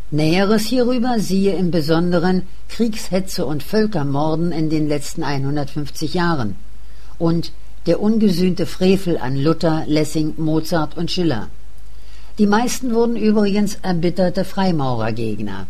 Näheres hierüber siehe im Besonderen Kriegshetze und Völkermorden in den letzten 150 Jahren und der ungesühnte Frevel an Luther, Lessing, Mozart und Schiller. Die meisten wurden übrigens erbitterte Freimaurergegner.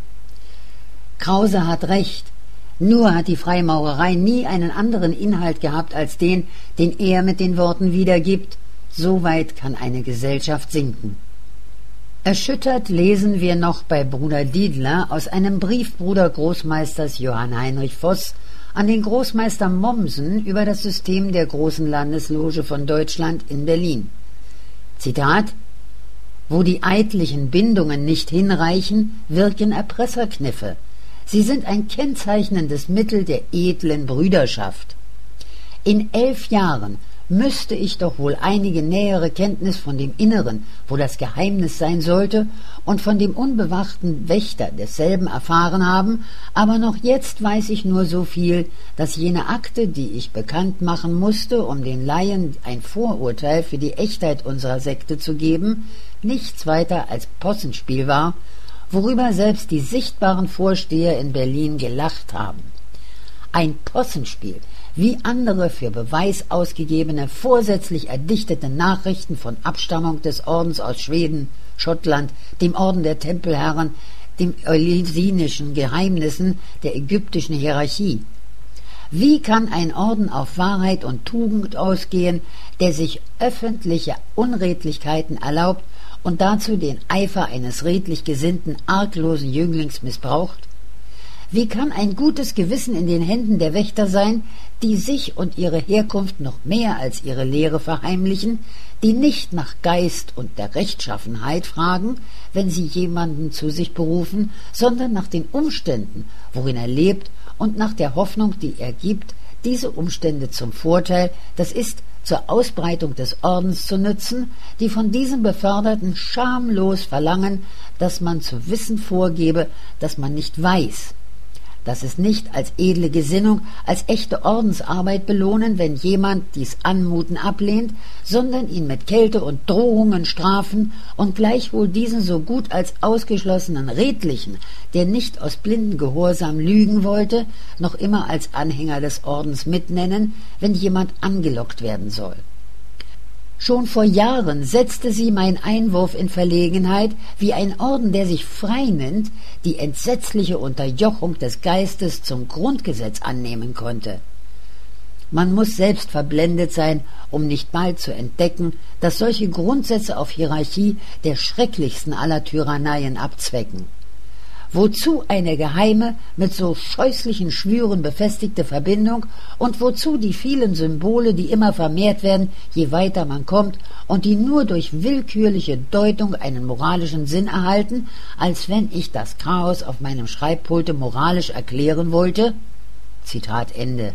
Krause hat recht, nur hat die Freimaurerei nie einen anderen Inhalt gehabt als den er mit den Worten wiedergibt: So weit kann eine Gesellschaft sinken. Erschüttert lesen wir noch bei Bruder Diedler aus einem Brief Bruder Großmeisters Johann Heinrich Voß an den Großmeister Mommsen über das System der Großen Landesloge von Deutschland in Berlin. Zitat: Wo die eidlichen Bindungen nicht hinreichen, wirken Erpresserkniffe. Sie sind ein kennzeichnendes Mittel der edlen Brüderschaft. In 11 Jahren müsste ich doch wohl einige nähere Kenntnis von dem Inneren, wo das Geheimnis sein sollte, und von dem unbewachten Wächter desselben erfahren haben, aber noch jetzt weiß ich nur so viel, dass jene Akte, die ich bekannt machen musste, um den Laien ein Vorurteil für die Echtheit unserer Sekte zu geben, nichts weiter als Possenspiel war, worüber selbst die sichtbaren Vorsteher in Berlin gelacht haben. Ein Possenspiel, wie andere für Beweis ausgegebene, vorsätzlich erdichtete Nachrichten von Abstammung des Ordens aus Schweden, Schottland, dem Orden der Tempelherren, den eleusinischen Geheimnissen der ägyptischen Hierarchie. Wie kann ein Orden auf Wahrheit und Tugend ausgehen, der sich öffentliche Unredlichkeiten erlaubt und dazu den Eifer eines redlich gesinnten, arglosen Jünglings missbraucht? Wie kann ein gutes Gewissen in den Händen der Wächter sein, die sich und ihre Herkunft noch mehr als ihre Lehre verheimlichen, die nicht nach Geist und der Rechtschaffenheit fragen, wenn sie jemanden zu sich berufen, sondern nach den Umständen, worin er lebt, und nach der Hoffnung, die er gibt, diese Umstände zum Vorteil, das ist, zur Ausbreitung des Ordens zu nützen, die von diesen Beförderten schamlos verlangen, dass man zu wissen vorgebe, dass man nicht weiß, dass es nicht als edle Gesinnung, als echte Ordensarbeit belohnen, wenn jemand dies Anmuten ablehnt, sondern ihn mit Kälte und Drohungen strafen und gleichwohl diesen so gut als ausgeschlossenen Redlichen, der nicht aus blinden Gehorsam lügen wollte, noch immer als Anhänger des Ordens mitnennen, wenn jemand angelockt werden soll. Schon vor Jahren setzte sie mein Einwurf in Verlegenheit, wie ein Orden, der sich frei nennt, die entsetzliche Unterjochung des Geistes zum Grundgesetz annehmen konnte. Man muss selbst verblendet sein, um nicht bald zu entdecken, dass solche Grundsätze auf Hierarchie der schrecklichsten aller Tyranneien abzwecken. Wozu eine geheime, mit so scheußlichen Schwüren befestigte Verbindung und wozu die vielen Symbole, die immer vermehrt werden, je weiter man kommt und die nur durch willkürliche Deutung einen moralischen Sinn erhalten, als wenn ich das Chaos auf meinem Schreibpulte moralisch erklären wollte? Zitat Ende.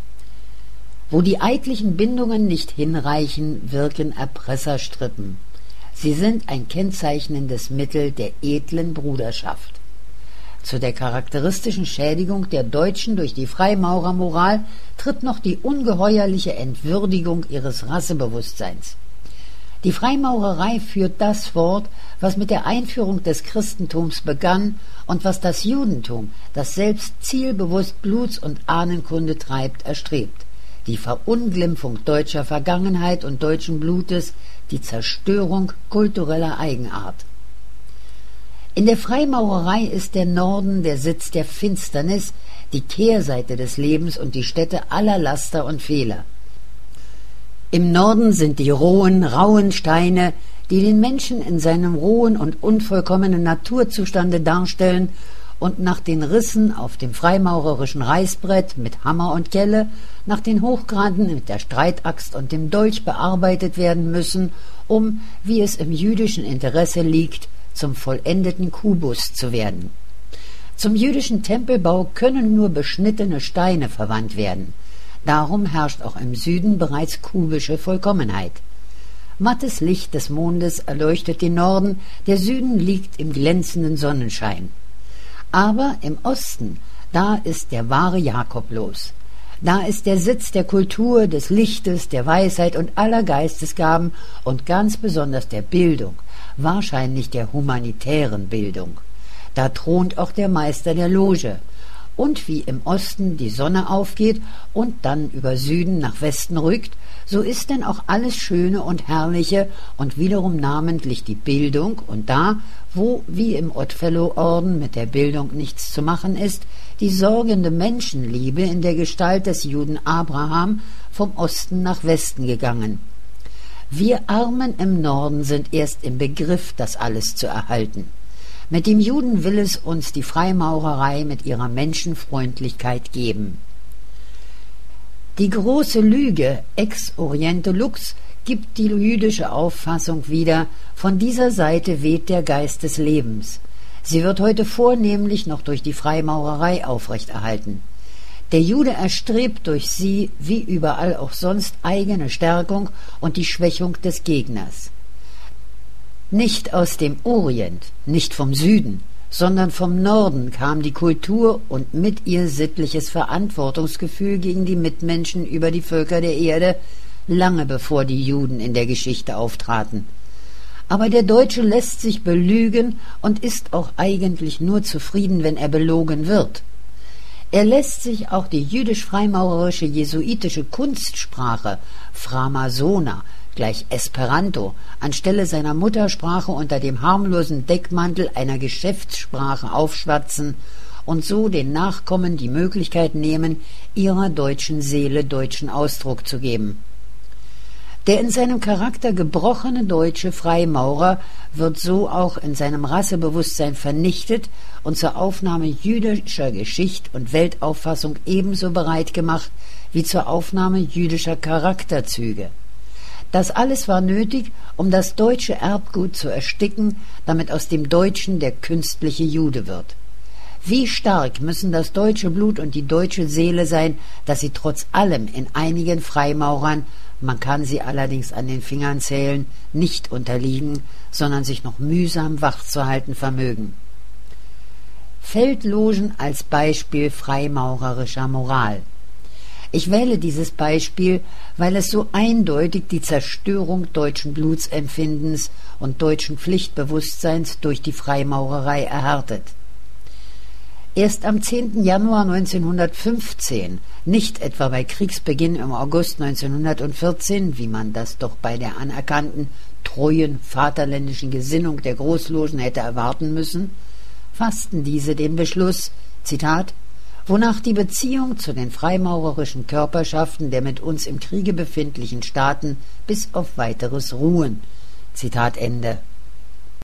Wo die eidlichen Bindungen nicht hinreichen, wirken Erpresserstrippen. Sie sind ein kennzeichnendes Mittel der edlen Bruderschaft. Zu der charakteristischen Schädigung der Deutschen durch die Freimaurermoral tritt noch die ungeheuerliche Entwürdigung ihres Rassebewusstseins. Die Freimaurerei führt das fort, was mit der Einführung des Christentums begann und was das Judentum, das selbst zielbewusst Bluts- und Ahnenkunde treibt, erstrebt: die Verunglimpfung deutscher Vergangenheit und deutschen Blutes, die Zerstörung kultureller Eigenart. In der Freimaurerei ist der Norden der Sitz der Finsternis, die Kehrseite des Lebens und die Stätte aller Laster und Fehler. Im Norden sind die rohen, rauen Steine, die den Menschen in seinem rohen und unvollkommenen Naturzustande darstellen und nach den Rissen auf dem freimaurerischen Reißbrett mit Hammer und Kelle, nach den Hochgraden mit der Streitaxt und dem Dolch bearbeitet werden müssen, um, wie es im jüdischen Interesse liegt, zum vollendeten Kubus zu werden. Zum jüdischen Tempelbau können nur beschnittene Steine verwandt werden. Darum herrscht auch im Süden bereits kubische Vollkommenheit. Mattes Licht des Mondes erleuchtet den Norden, der Süden liegt im glänzenden Sonnenschein. Aber im Osten, da ist der wahre Jakob los. Da ist der Sitz der Kultur, des Lichtes, der Weisheit und aller Geistesgaben und ganz besonders der Bildung, wahrscheinlich der humanitären Bildung. Da thront auch der Meister der Loge. Und wie im Osten die Sonne aufgeht und dann über Süden nach Westen rückt, so ist denn auch alles Schöne und Herrliche und wiederum namentlich die Bildung, und da, wo wie im Oddfellow-Orden mit der Bildung nichts zu machen ist, die sorgende Menschenliebe in der Gestalt des Juden Abraham vom Osten nach Westen gegangen. Wir Armen im Norden sind erst im Begriff, das alles zu erhalten. Mit dem Juden will es uns die Freimaurerei mit ihrer Menschenfreundlichkeit geben. Die große Lüge ex oriente lux gibt die jüdische Auffassung wieder, von dieser Seite weht der Geist des Lebens. Sie wird heute vornehmlich noch durch die Freimaurerei aufrechterhalten. Der Jude erstrebt durch sie, wie überall auch sonst, eigene Stärkung und die Schwächung des Gegners. Nicht aus dem Orient, nicht vom Süden, sondern vom Norden kam die Kultur und mit ihr sittliches Verantwortungsgefühl gegen die Mitmenschen über die Völker der Erde, lange bevor die Juden in der Geschichte auftraten. Aber der Deutsche lässt sich belügen und ist auch eigentlich nur zufrieden, wenn er belogen wird. Er lässt sich auch die jüdisch-freimaurerische jesuitische Kunstsprache Framasona gleich Esperanto anstelle seiner Muttersprache unter dem harmlosen Deckmantel einer Geschäftssprache aufschwatzen und so den Nachkommen die Möglichkeit nehmen, ihrer deutschen Seele deutschen Ausdruck zu geben. Der in seinem Charakter gebrochene deutsche Freimaurer wird so auch in seinem Rassebewusstsein vernichtet und zur Aufnahme jüdischer Geschicht und Weltauffassung ebenso bereit gemacht wie zur Aufnahme jüdischer Charakterzüge. Das alles war nötig, um das deutsche Erbgut zu ersticken, damit aus dem Deutschen der künstliche Jude wird. Wie stark müssen das deutsche Blut und die deutsche Seele sein, dass sie trotz allem in einigen Freimaurern, man kann sie allerdings an den Fingern zählen, nicht unterliegen, sondern sich noch mühsam wach zu halten vermögen. Feldlogen als Beispiel freimaurerischer Moral. Ich wähle dieses Beispiel, weil es so eindeutig die Zerstörung deutschen Blutsempfindens und deutschen Pflichtbewusstseins durch die Freimaurerei erhärtet. Erst am 10. Januar 1915, nicht etwa bei Kriegsbeginn im August 1914, wie man das doch bei der anerkannten, treuen, vaterländischen Gesinnung der Großlogen hätte erwarten müssen, fassten diese den Beschluss, Zitat, wonach die Beziehung zu den freimaurerischen Körperschaften der mit uns im Kriege befindlichen Staaten bis auf weiteres ruhen. Zitat Ende.